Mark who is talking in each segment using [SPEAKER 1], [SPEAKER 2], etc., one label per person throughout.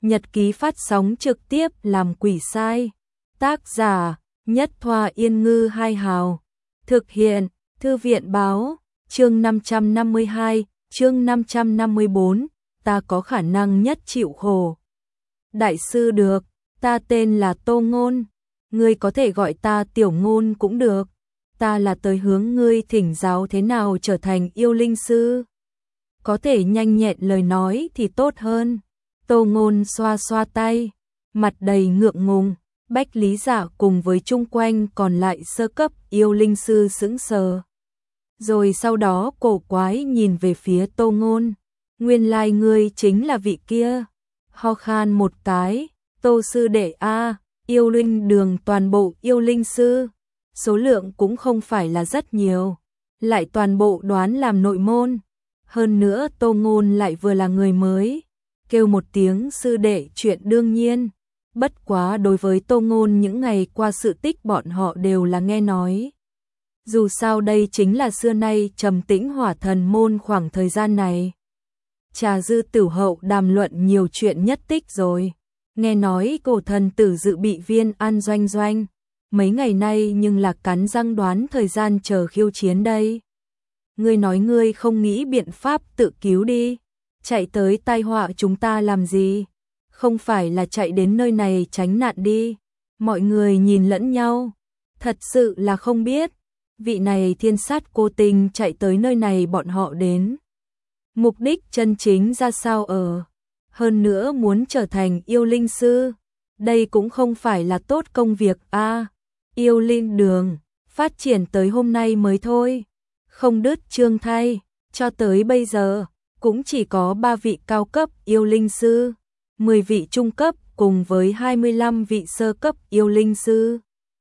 [SPEAKER 1] Nhật ký phát sóng trực tiếp làm quỷ sai. Tác giả Nhất Thoa Yên Ngư Hai Hào. Thực hiện Thư viện Báo. Chương 552, chương 554. Ta có khả năng nhất chịu khổ. Đại sư được, ta tên là Tô Ngôn. Ngươi có thể gọi ta Tiểu Ngôn cũng được. Ta là tới hướng ngươi thỉnh giáo thế nào trở thành yêu linh sư. Có thể nhanh nhẹn lời nói thì tốt hơn. Tô Ngôn xoa xoa tay, mặt đầy ngượng ngùng. Bách Lý Dạ cùng với chung quanh còn lại sơ cấp yêu linh sư sững sờ. Rồi sau đó cổ quái nhìn về phía Tô Ngôn. Nguyên lai ngươi chính là vị kia. Ho khan một cái, Tô sư đệ a, yêu linh đường toàn bộ yêu linh sư. Số lượng cũng không phải là rất nhiều. Lại toàn bộ đoán làm nội môn. Hơn nữa Tô Ngôn lại vừa là người mới. Kêu một tiếng sư đệ chuyện đương nhiên. Bất quá đối với Tô Ngôn những ngày qua sự tích bọn họ đều là nghe nói. Dù sao đây chính là xưa nay trầm tĩnh hỏa thần môn khoảng thời gian này. Trà dư tử hậu đàm luận nhiều chuyện nhất tích rồi. Nghe nói cổ thần tử dự bị viên an doanh doanh. Mấy ngày nay nhưng là cắn răng đoán thời gian chờ khiêu chiến đây. Ngươi nói ngươi không nghĩ biện pháp tự cứu đi. Chạy tới tai họa chúng ta làm gì? Không phải là chạy đến nơi này tránh nạn đi. Mọi người nhìn lẫn nhau. Thật sự là không biết. Vị này thiên sát cô tình chạy tới nơi này bọn họ đến. Mục đích chân chính ra sao ở. Hơn nữa muốn trở thành yêu linh sư. Đây cũng không phải là tốt công việc a. Yêu linh đường, phát triển tới hôm nay mới thôi. Không đứt chương thay, cho tới bây giờ, cũng chỉ có 3 vị cao cấp yêu linh sư, 10 vị trung cấp cùng với 25 vị sơ cấp yêu linh sư.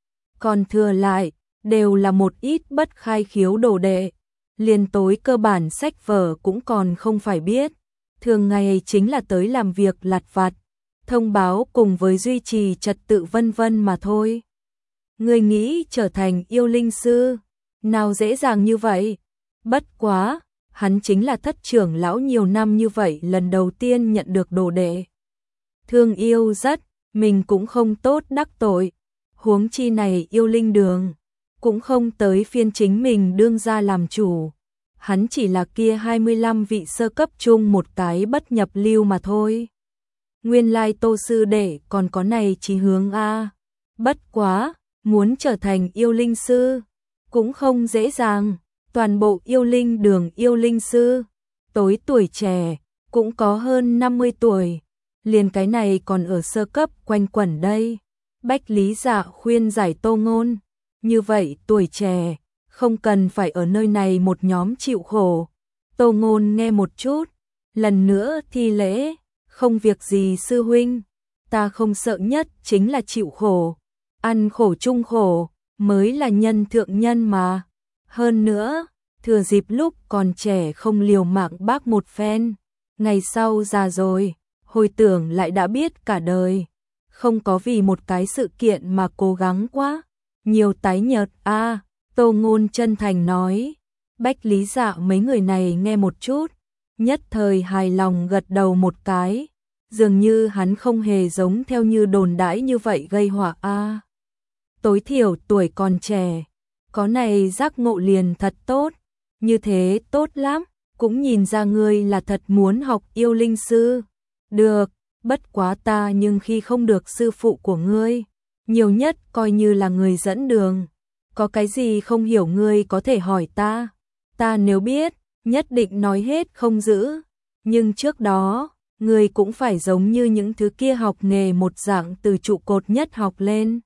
[SPEAKER 1] Còn thừa lại, đều là một ít bất khai khiếu đồ đệ. Liền tối cơ bản sách vở cũng còn không phải biết. Thường ngày chính là tới làm việc lặt vặt, thông báo cùng với duy trì trật tự vân vân mà thôi. Ngươi nghĩ trở thành yêu linh sư, nào dễ dàng như vậy. Bất quá, hắn chính là thất trưởng lão nhiều năm như vậy lần đầu tiên nhận được đồ đệ. Thương yêu rất, mình cũng không tốt đắc tội. Huống chi này yêu linh đường, cũng không tới phiên chính mình đương ra làm chủ. Hắn chỉ là kia 25 vị sơ cấp chung một cái bất nhập lưu mà thôi. Nguyên lai Tô sư đệ còn có này chí hướng a. Bất quá, muốn trở thành yêu linh sư cũng không dễ dàng. Toàn bộ yêu linh đường yêu linh sư, tối tuổi trẻ, cũng có hơn 50 tuổi. Liền cái này còn ở sơ cấp quanh quẩn đây. Bách Lý Dạ khuyên giải Tô Ngôn. Như vậy tuổi trẻ, không cần phải ở nơi này một nhóm chịu khổ. Tô Ngôn nghe một chút, lần nữa thi lễ. Không việc gì sư huynh, ta không sợ nhất chính là chịu khổ. Ăn khổ chung khổ, mới là nhân thượng nhân mà. Hơn nữa, thừa dịp lúc còn trẻ không liều mạng bác một phen. Ngày sau già rồi, hồi tưởng lại đã biết cả đời. Không có vì một cái sự kiện mà cố gắng quá. Nhiều tái nhợt a. Tô Ngôn chân thành nói. Bách Lý Dạ mấy người này nghe một chút. Nhất thời hài lòng gật đầu một cái. Dường như hắn không hề giống theo như đồn đãi như vậy gây họa a. Tối thiểu tuổi còn trẻ, có này giác ngộ liền thật tốt. Như thế tốt lắm, cũng nhìn ra ngươi là thật muốn học yêu linh sư. Được, bất quá ta nhưng khi không được sư phụ của ngươi, nhiều nhất coi như là người dẫn đường. Có cái gì không hiểu ngươi có thể hỏi ta. Ta nếu biết, nhất định nói hết không giữ. Nhưng trước đó, ngươi cũng phải giống như những thứ kia học nghề một dạng từ trụ cột nhất học lên.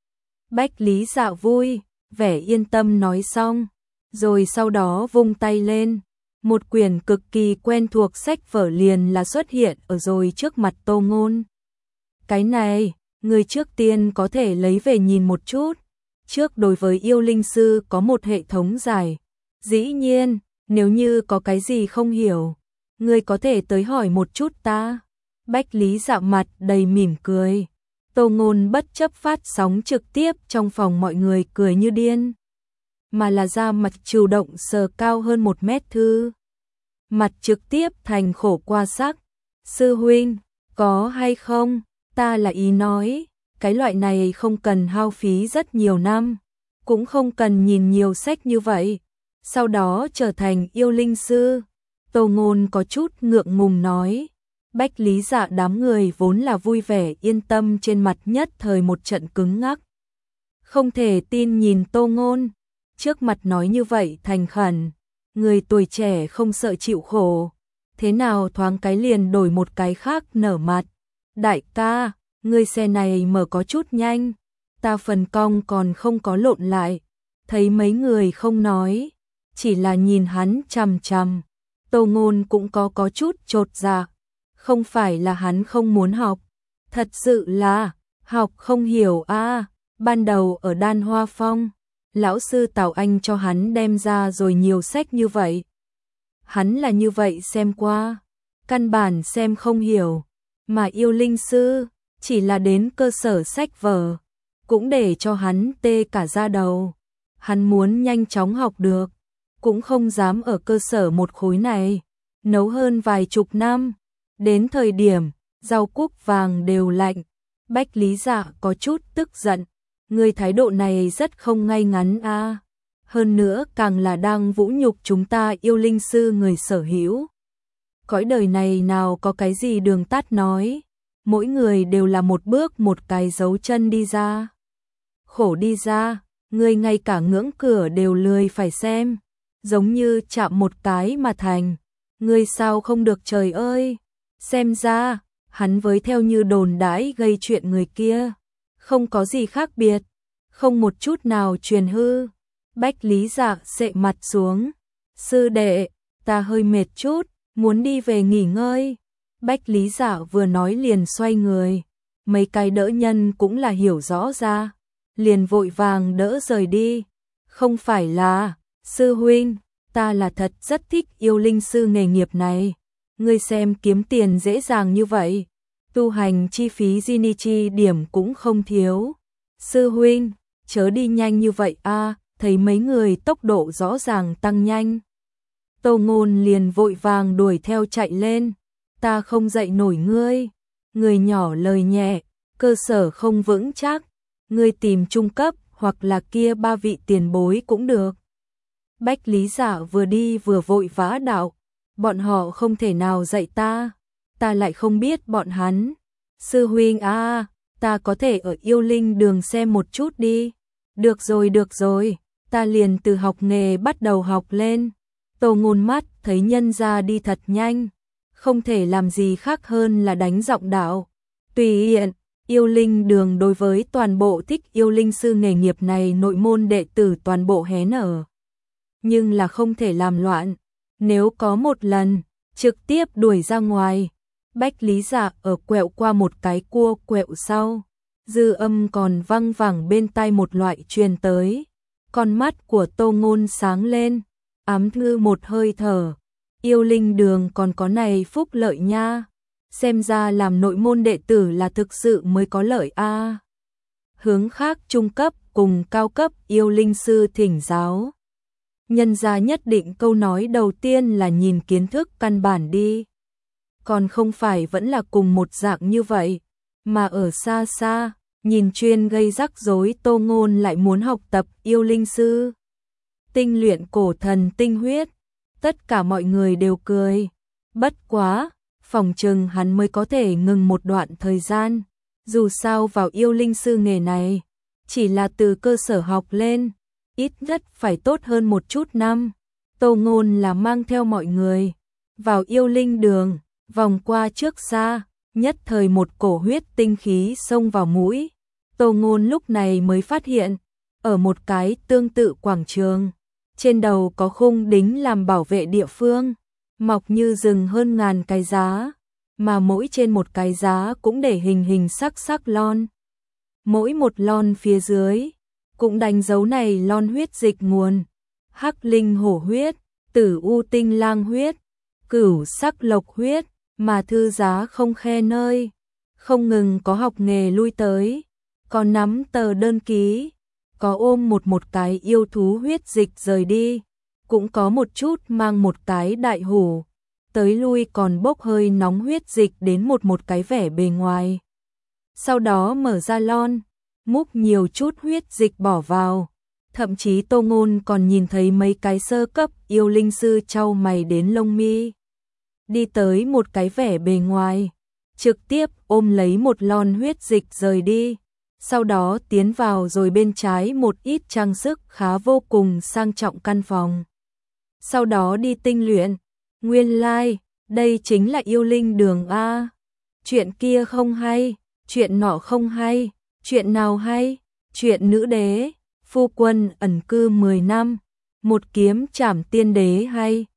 [SPEAKER 1] Bách Lý Dạ vui, vẻ yên tâm nói xong, rồi sau đó vung tay lên. Một quyển cực kỳ quen thuộc sách vở liền là xuất hiện ở rồi trước mặt Tô Ngôn. Cái này, người trước tiên có thể lấy về nhìn một chút. Trước đối với yêu linh sư có một hệ thống giải. Dĩ nhiên, nếu như có cái gì không hiểu, người có thể tới hỏi một chút ta. Bách Lý Dạ mặt đầy mỉm cười. Tô Ngôn bất chấp phát sóng trực tiếp trong phòng mọi người cười như điên. Mà là ra mặt chủ động sờ cao hơn 1 mét thư. Mặt trực tiếp thành khổ qua sắc. Sư huynh, Có hay không? Ta là ý nói, cái loại này không cần hao phí rất nhiều năm, cũng không cần nhìn nhiều sách như vậy, sau đó trở thành yêu linh sư. Tô Ngôn có chút ngượng ngùng nói. Bách Lý Dạ đám người vốn là vui vẻ yên tâm trên mặt nhất thời một trận cứng ngắc. Không thể tin nhìn Tô Ngôn, trước mặt nói như vậy thành khẩn, người tuổi trẻ không sợ chịu khổ, thế nào thoáng cái liền đổi một cái khác nở mặt. Đại ca, người xe này mở có chút nhanh, ta phần cong còn không có lộn lại. Thấy mấy người không nói, chỉ là nhìn hắn chằm chằm, Tô Ngôn cũng có chút chột dạ. Không phải là hắn không muốn học, thật sự là học không hiểu a. Ban đầu ở Đan Hoa Phong, lão sư Tào Anh cho hắn đem ra rồi nhiều sách như vậy. Hắn là như vậy xem qua, căn bản xem không hiểu, mà yêu linh sư chỉ là đến cơ sở sách vở, cũng để cho hắn tê cả da đầu. Hắn muốn nhanh chóng học được, cũng không dám ở cơ sở một khối này nấu hơn vài chục năm. Đến thời điểm, rau cúc vàng đều lạnh, Bách Lý Dạ có chút tức giận, người thái độ này rất không ngay ngắn a. Hơn nữa càng là đang vũ nhục chúng ta yêu linh sư người sở hữu. Cõi đời này nào có cái gì đường tắt nói, mỗi người đều là một bước một cái dấu chân đi ra. Khổ đi ra, người ngay cả ngưỡng cửa đều lười phải xem, giống như chạm một cái mà thành, người sao không được trời ơi. Xem ra, hắn với theo như đồn đãi gây chuyện người kia, không có gì khác biệt, không một chút nào truyền hư. Bách Lý Dạ sệ mặt xuống, sư đệ, ta hơi mệt chút, muốn đi về nghỉ ngơi. Bách Lý Dạ vừa nói liền xoay người, mấy cái đỡ nhân cũng là hiểu rõ ra, liền vội vàng đỡ rời đi. Không phải là, sư huynh, ta là thật rất thích yêu linh sư nghề nghiệp này. Ngươi xem kiếm tiền dễ dàng như vậy, tu hành chi phí Jinichi điểm cũng không thiếu. Sư huynh, chớ đi nhanh như vậy a, thấy mấy người tốc độ rõ ràng tăng nhanh. Tô Ngôn liền vội vàng đuổi theo chạy lên, ta không dậy nổi ngươi. Người nhỏ lời nhẹ, cơ sở không vững chắc, ngươi tìm trung cấp hoặc là kia ba vị tiền bối cũng được. Bách Lý Dạ vừa đi vừa vội vã đạo. Bọn họ không thể nào dạy ta lại không biết bọn hắn. Sư huynh ta có thể ở yêu linh đường xem một chút đi. Được rồi, ta liền từ học nghề bắt đầu học lên. Tô Ngôn mắt thấy nhân ra đi thật nhanh, không thể làm gì khác hơn là đánh giọng đạo. Tùy hiện, yêu linh đường đối với toàn bộ thích yêu linh sư nghề nghiệp này nội môn đệ tử toàn bộ hé nở. Nhưng là không thể làm loạn. Nếu có một lần, trực tiếp đuổi ra ngoài. Bách Lý Dạ ở quẹo qua một cái cua quẹo sau, dư âm còn văng vẳng bên tai một loại truyền tới. Con mắt của Tô Ngôn sáng lên, ám ngư một hơi thở. Yêu linh đường còn có này phúc lợi nha. Xem ra làm nội môn đệ tử là thực sự mới có lợi a. Hướng khác trung cấp cùng cao cấp yêu linh sư thỉnh giáo. Nhân gia nhất định câu nói đầu tiên là nhìn kiến thức căn bản đi. Còn không phải vẫn là cùng một dạng như vậy, mà ở xa xa, nhìn chuyên gây rắc rối Tô Ngôn lại muốn học tập yêu linh sư. Tinh luyện cổ thần tinh huyết, tất cả mọi người đều cười. Bất quá, phòng trừng hắn mới có thể ngừng một đoạn thời gian. Dù sao vào yêu linh sư nghề này, chỉ là từ cơ sở học lên, ít nhất phải tốt hơn một chút năm. Tô Ngôn là mang theo mọi người vào yêu linh đường, vòng qua trước xa, nhất thời một cổ huyết tinh khí xông vào mũi. Tô Ngôn lúc này mới phát hiện, ở một cái tương tự quảng trường, trên đầu có khung đính làm bảo vệ địa phương, mọc như rừng hơn ngàn cái giá, mà mỗi trên một cái giá cũng để hình hình sắc sắc lon. Mỗi một lon phía dưới cũng đánh dấu này lon huyết dịch nguồn: hắc linh hổ huyết, tử u tinh lang huyết, cửu sắc lộc huyết, mà thư giá không khe nơi. Không ngừng có học nghề lui tới, có nắm tờ đơn ký, có ôm một cái yêu thú huyết dịch rời đi, cũng có một chút mang một cái đại hủ. tới lui còn bốc hơi nóng huyết dịch đến một cái vẻ bề ngoài. Sau đó mở ra lon, múc nhiều chút huyết dịch bỏ vào. Thậm chí Tô Ngôn còn nhìn thấy mấy cái sơ cấp yêu linh sư chau mày đến lông mi. Đi tới một cái vẻ bề ngoài, trực tiếp ôm lấy một lon huyết dịch rời đi. Sau đó tiến vào rồi bên trái một ít trang sức khá vô cùng sang trọng căn phòng. Sau đó đi tinh luyện. Nguyên lai, đây chính là yêu linh đường A. Chuyện kia không hay, chuyện nọ không hay, chuyện nào hay, chuyện nữ đế, phu quân ẩn cư 10 năm, một kiếm trảm tiên đế hay.